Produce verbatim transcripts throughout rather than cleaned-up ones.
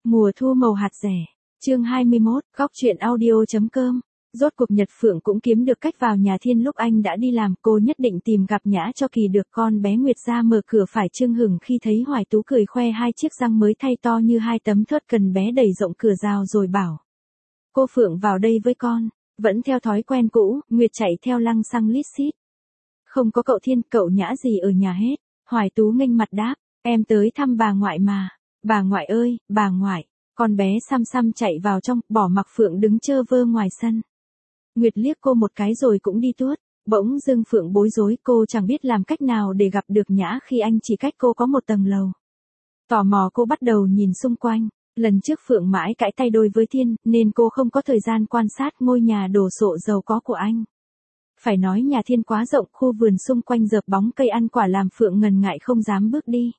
Mùa thu màu hạt rẻ. Chương hai mươi mốt, góc truyện audio.com. Rốt cuộc Nhật Phượng cũng kiếm được cách vào nhà Thiên lúc anh đã đi làm, cô nhất định tìm gặp Nhã cho kỳ được. Con bé Nguyệt ra mở cửa phải chưng hửng khi thấy Hoài Tú cười khoe hai chiếc răng mới thay to như hai tấm thớt cần, bé đẩy rộng cửa rào rồi bảo: Cô Phượng vào đây với con. Vẫn theo thói quen cũ, Nguyệt chạy theo lăng xăng lít xít. Không có cậu Thiên, cậu Nhã gì ở nhà hết. Hoài Tú nghênh mặt đáp: Em tới thăm bà ngoại mà. Bà ngoại ơi, bà ngoại. Con bé xăm xăm chạy vào trong, bỏ mặc Phượng đứng chơ vơ ngoài sân. Nguyệt liếc cô một cái rồi cũng đi tuốt. Bỗng dưng Phượng bối rối, cô chẳng biết làm cách nào để gặp được Nhã khi anh chỉ cách cô có một tầng lầu. Tò mò cô bắt đầu nhìn xung quanh. Lần trước Phượng mãi cãi tay đôi với Thiên, nên cô không có thời gian quan sát ngôi nhà đồ sộ giàu có của anh. Phải nói nhà Thiên quá rộng, khu vườn xung quanh dợp bóng cây ăn quả làm Phượng ngần ngại không dám bước đi.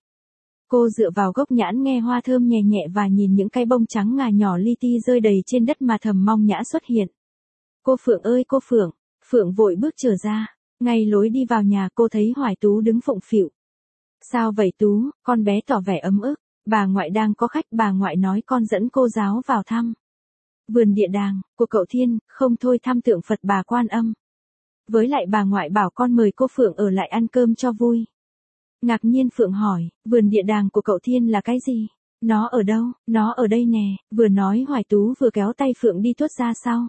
Cô dựa vào gốc nhãn nghe hoa thơm nhẹ nhẹ và nhìn những cái bông trắng ngà nhỏ li ti rơi đầy trên đất mà thầm mong Nhã xuất hiện. Cô Phượng ơi cô Phượng. Phượng vội bước trở ra. Ngay lối đi vào nhà cô thấy Hoài Tú đứng phụng phịu. Sao vậy Tú? Con bé tỏ vẻ ấm ức. Bà ngoại đang có khách, bà ngoại nói con dẫn cô giáo vào thăm vườn địa đàng của cậu Thiên, không thôi thăm tượng Phật Bà Quan Âm. Với lại bà ngoại bảo con mời cô Phượng ở lại ăn cơm cho vui. Ngạc nhiên Phượng hỏi, vườn địa đàng của cậu Thiên là cái gì? Nó ở đâu? Nó ở đây nè. Vừa nói Hoài Tú vừa kéo tay Phượng đi tuốt ra sau.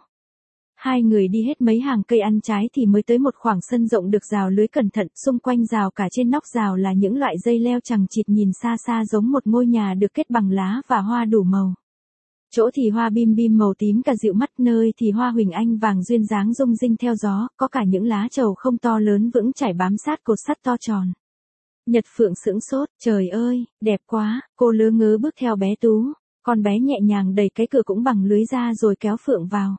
Hai người đi hết mấy hàng cây ăn trái thì mới tới một khoảng sân rộng được rào lưới cẩn thận, xung quanh rào cả trên nóc rào là những loại dây leo chằng chịt, nhìn xa xa giống một ngôi nhà được kết bằng lá và hoa đủ màu. Chỗ thì hoa bim bim màu tím cả dịu mắt, nơi thì hoa huỳnh anh vàng duyên dáng rung rinh theo gió, có cả những lá trầu không to lớn vững chãi bám sát cột sắt to tròn. Nhật Phượng sững sốt, trời ơi, đẹp quá, cô lớ ngớ bước theo bé Tú, con bé nhẹ nhàng đẩy cái cửa cũng bằng lưới ra rồi kéo Phượng vào.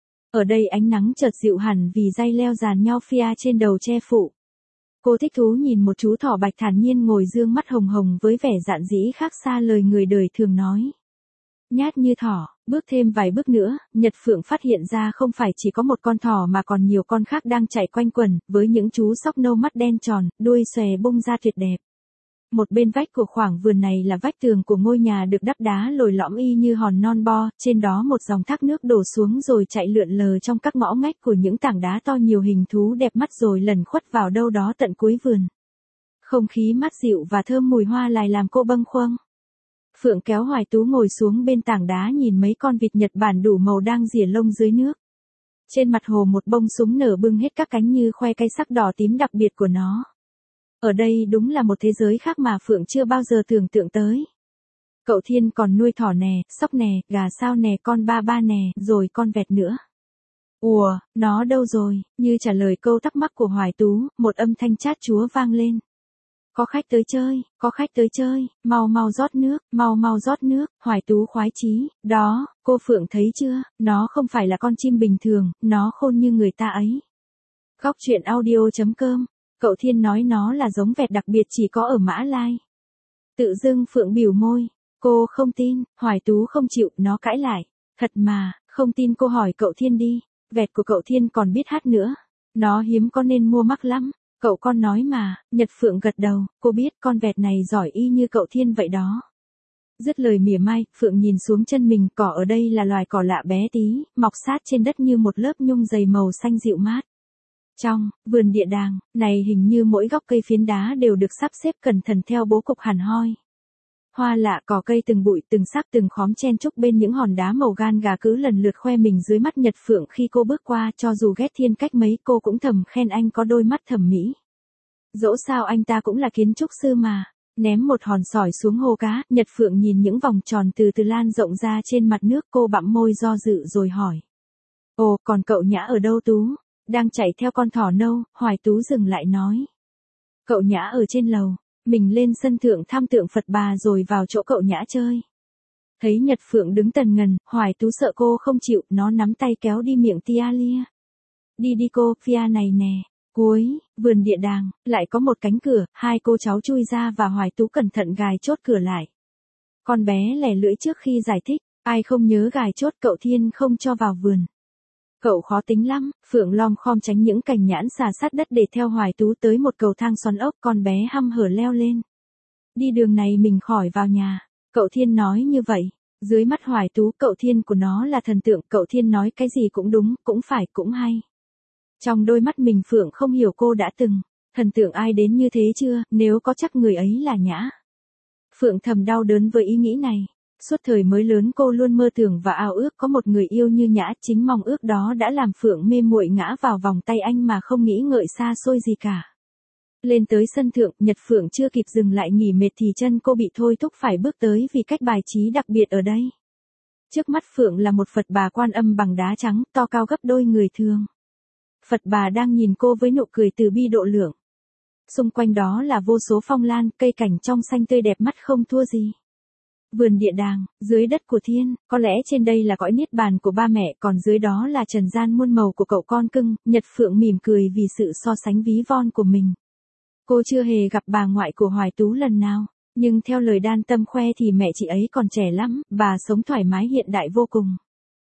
Ở đây ánh nắng chợt dịu hẳn vì dây leo dàn nhau phia trên đầu che phủ. Cô thích thú nhìn một chú thỏ bạch thản nhiên ngồi dương mắt hồng hồng với vẻ dạn dĩ khác xa lời người đời thường nói. Nhát như thỏ, bước thêm vài bước nữa, Nhật Phượng phát hiện ra không phải chỉ có một con thỏ mà còn nhiều con khác đang chạy quanh quần, với những chú sóc nâu mắt đen tròn, đuôi xòe bung ra tuyệt đẹp. Một bên vách của khoảng vườn này là vách tường của ngôi nhà được đắp đá lồi lõm y như hòn non bo, trên đó một dòng thác nước đổ xuống rồi chạy lượn lờ trong các ngõ ngách của những tảng đá to, nhiều hình thú đẹp mắt rồi lẩn khuất vào đâu đó tận cuối vườn. Không khí mát dịu và thơm mùi hoa lại làm cô bâng khuâng. Phượng kéo Hoài Tú ngồi xuống bên tảng đá nhìn mấy con vịt Nhật Bản đủ màu đang rỉa lông dưới nước. Trên mặt hồ một bông súng nở bưng hết các cánh như khoe cây sắc đỏ tím đặc biệt của nó. Ở đây đúng là một thế giới khác mà Phượng chưa bao giờ tưởng tượng tới. Cậu Thiên còn nuôi thỏ nè, sóc nè, gà sao nè, con ba ba nè, rồi con vẹt nữa. Ủa, nó đâu rồi? Như trả lời câu thắc mắc của Hoài Tú, một âm thanh chát chúa vang lên. Có khách tới chơi, có khách tới chơi, mau mau rót nước, mau mau rót nước. Hoài Tú khoái chí, đó, cô Phượng thấy chưa, nó không phải là con chim bình thường, nó khôn như người ta ấy. Góc truyện audio.com. Cậu Thiên nói nó là giống vẹt đặc biệt chỉ có ở Mã Lai. Tự dưng Phượng bỉu môi, cô không tin. Hoài Tú không chịu, nó cãi lại. Thật mà, không tin cô hỏi cậu Thiên đi, vẹt của cậu Thiên còn biết hát nữa. Nó hiếm có nên mua mắc lắm. Cậu con nói mà. Nhật Phượng gật đầu, cô biết con vẹt này giỏi y như cậu Thiên vậy đó. Dứt lời mỉa mai, Phượng nhìn xuống chân mình, cỏ ở đây là loài cỏ lạ bé tí, mọc sát trên đất như một lớp nhung dày màu xanh dịu mát. Trong vườn địa đàng này hình như mỗi góc cây phiến đá đều được sắp xếp cẩn thận theo bố cục hẳn hoi. Hoa lạ, cỏ cây từng bụi từng sắc từng khóm chen chúc bên những hòn đá màu gan gà cứ lần lượt khoe mình dưới mắt Nhật Phượng khi cô bước qua, cho dù ghét Thiên cách mấy cô cũng thầm khen anh có đôi mắt thẩm mỹ. Dẫu sao anh ta cũng là kiến trúc sư mà. Ném một hòn sỏi xuống hồ cá, Nhật Phượng nhìn những vòng tròn từ từ lan rộng ra trên mặt nước, cô bặm môi do dự rồi hỏi. Ồ, còn cậu Nhã ở đâu Tú? Đang chạy theo con thỏ nâu. Hoài Tú dừng lại nói. Cậu Nhã ở trên lầu. Mình lên sân thượng thăm tượng Phật Bà rồi vào chỗ cậu Nhã chơi. Thấy Nhật Phượng đứng tần ngần, Hoài Tú sợ cô không chịu, nó nắm tay kéo đi miệng tia lia. Đi đi cô, Fia này nè. Cuối vườn địa đàng, lại có một cánh cửa, hai cô cháu chui ra và Hoài Tú cẩn thận gài chốt cửa lại. Con bé lẻ lưỡi trước khi giải thích, ai không nhớ gài chốt, cậu Thiên không cho vào vườn. Cậu khó tính lắm. Phượng lom khom tránh những cành nhãn xà sát đất để theo Hoài Tú tới một cầu thang xoắn ốc, con bé hăm hở leo lên. Đi đường này mình khỏi vào nhà. Cậu Thiên nói như vậy. Dưới mắt Hoài Tú, Cậu Thiên của nó là thần tượng, Cậu Thiên nói cái gì cũng đúng, cũng phải, cũng hay. Trong đôi mắt mình Phượng không hiểu cô đã từng, thần tượng ai đến như thế chưa, nếu có chắc người ấy là Nhã. Phượng thầm đau đớn với ý nghĩ này. Suốt thời mới lớn cô luôn mơ tưởng và ao ước có một người yêu như Nhã, chính mong ước đó đã làm Phượng mê muội ngã vào vòng tay anh mà không nghĩ ngợi xa xôi gì cả. Lên tới sân thượng, Nhật Phượng chưa kịp dừng lại nghỉ mệt thì chân cô bị thôi thúc phải bước tới vì cách bài trí đặc biệt ở đây. Trước mắt Phượng là một Phật Bà Quan Âm bằng đá trắng, to cao gấp đôi người thường. Phật Bà đang nhìn cô với nụ cười từ bi độ lượng. Xung quanh đó là vô số phong lan, cây cảnh trong xanh tươi đẹp mắt không thua gì. Vườn địa đàng, dưới đất của thiên, có lẽ trên đây là cõi niết bàn của ba mẹ, còn dưới đó là trần gian muôn màu của cậu con cưng. Nhật Phượng mỉm cười vì sự so sánh ví von của mình. Cô chưa hề gặp bà ngoại của Hoài Tú lần nào, nhưng theo lời Đan Tâm khoe thì mẹ chị ấy còn trẻ lắm, bà sống thoải mái hiện đại vô cùng.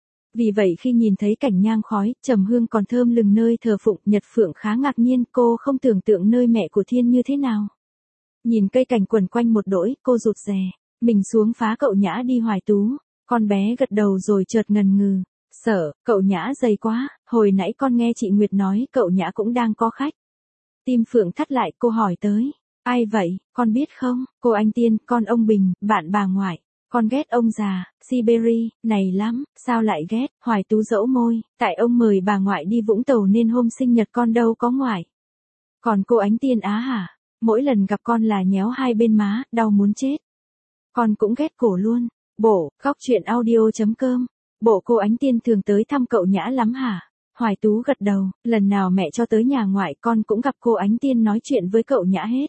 Vì vậy khi nhìn thấy cảnh nhang khói, trầm hương còn thơm lừng nơi thờ phụng, Nhật Phượng khá ngạc nhiên, cô không tưởng tượng nơi mẹ của Thiên như thế nào. Nhìn cây cảnh quần quanh một đỗi, cô rụt rè, mình xuống phá cậu Nhã đi Hoài Tú. Con bé gật đầu rồi chợt ngần ngừ, sợ, cậu Nhã dày quá, hồi nãy con nghe chị Nguyệt nói cậu Nhã cũng đang có khách. Tim Phượng thắt lại, cô hỏi tới, ai vậy, con biết không, cô Anh Tiên, con ông Bình, bạn bà ngoại. Con ghét ông già, Siberia, này lắm, sao lại ghét, Hoài Tú dẫu môi, tại ông mời bà ngoại đi Vũng Tàu nên hôm sinh nhật con đâu có ngoại. Còn cô Ánh Tiên á hả, mỗi lần gặp con là nhéo hai bên má, đau muốn chết. Con cũng ghét cổ luôn, bộ, khóc chuyện audio.com, bộ cô Ánh Tiên thường tới thăm cậu Nhã lắm hả? Hoài Tú gật đầu, lần nào mẹ cho tới nhà ngoại con cũng gặp cô Ánh Tiên nói chuyện với cậu Nhã hết.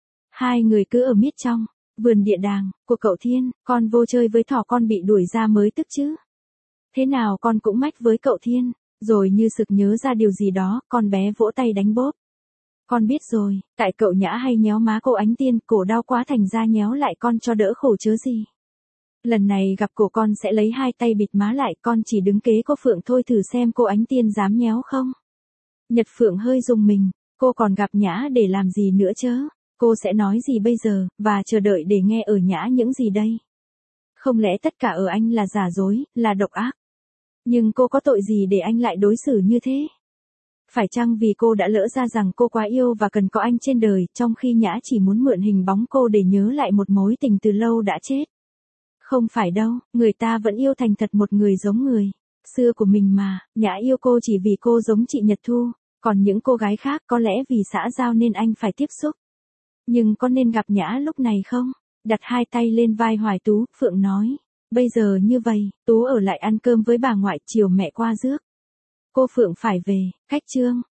Hai người cứ ở miết trong vườn địa đàng của cậu Thiên, con vô chơi với thỏ con bị đuổi ra mới tức chứ. Thế nào con cũng mách với cậu Thiên, rồi như sực nhớ ra điều gì đó, con bé vỗ tay đánh bóp. Con biết rồi, tại cậu Nhã hay nhéo má cô Ánh Tiên, cổ đau quá thành ra nhéo lại con cho đỡ khổ chớ gì. Lần này gặp cổ con sẽ lấy hai tay bịt má lại, con chỉ đứng kế cô Phượng thôi, thử xem cô Ánh Tiên dám nhéo không. Nhật Phượng hơi rùng mình, cô còn gặp Nhã để làm gì nữa chớ. Cô sẽ nói gì bây giờ, và chờ đợi để nghe ở Nhã những gì đây? Không lẽ tất cả ở anh là giả dối, là độc ác? Nhưng cô có tội gì để anh lại đối xử như thế? Phải chăng vì cô đã lỡ ra rằng cô quá yêu và cần có anh trên đời, trong khi Nhã chỉ muốn mượn hình bóng cô để nhớ lại một mối tình từ lâu đã chết? Không phải đâu, người ta vẫn yêu thành thật một người giống người xưa của mình mà. Nhã yêu cô chỉ vì cô giống chị Nhật Thu, còn những cô gái khác có lẽ vì xã giao nên anh phải tiếp xúc. Nhưng có nên gặp Nhã lúc này không? Đặt hai tay lên vai Hoài Tú, Phượng nói. Bây giờ như vậy, Tú ở lại ăn cơm với bà ngoại, chiều mẹ qua rước. Cô Phượng phải về, khách trương.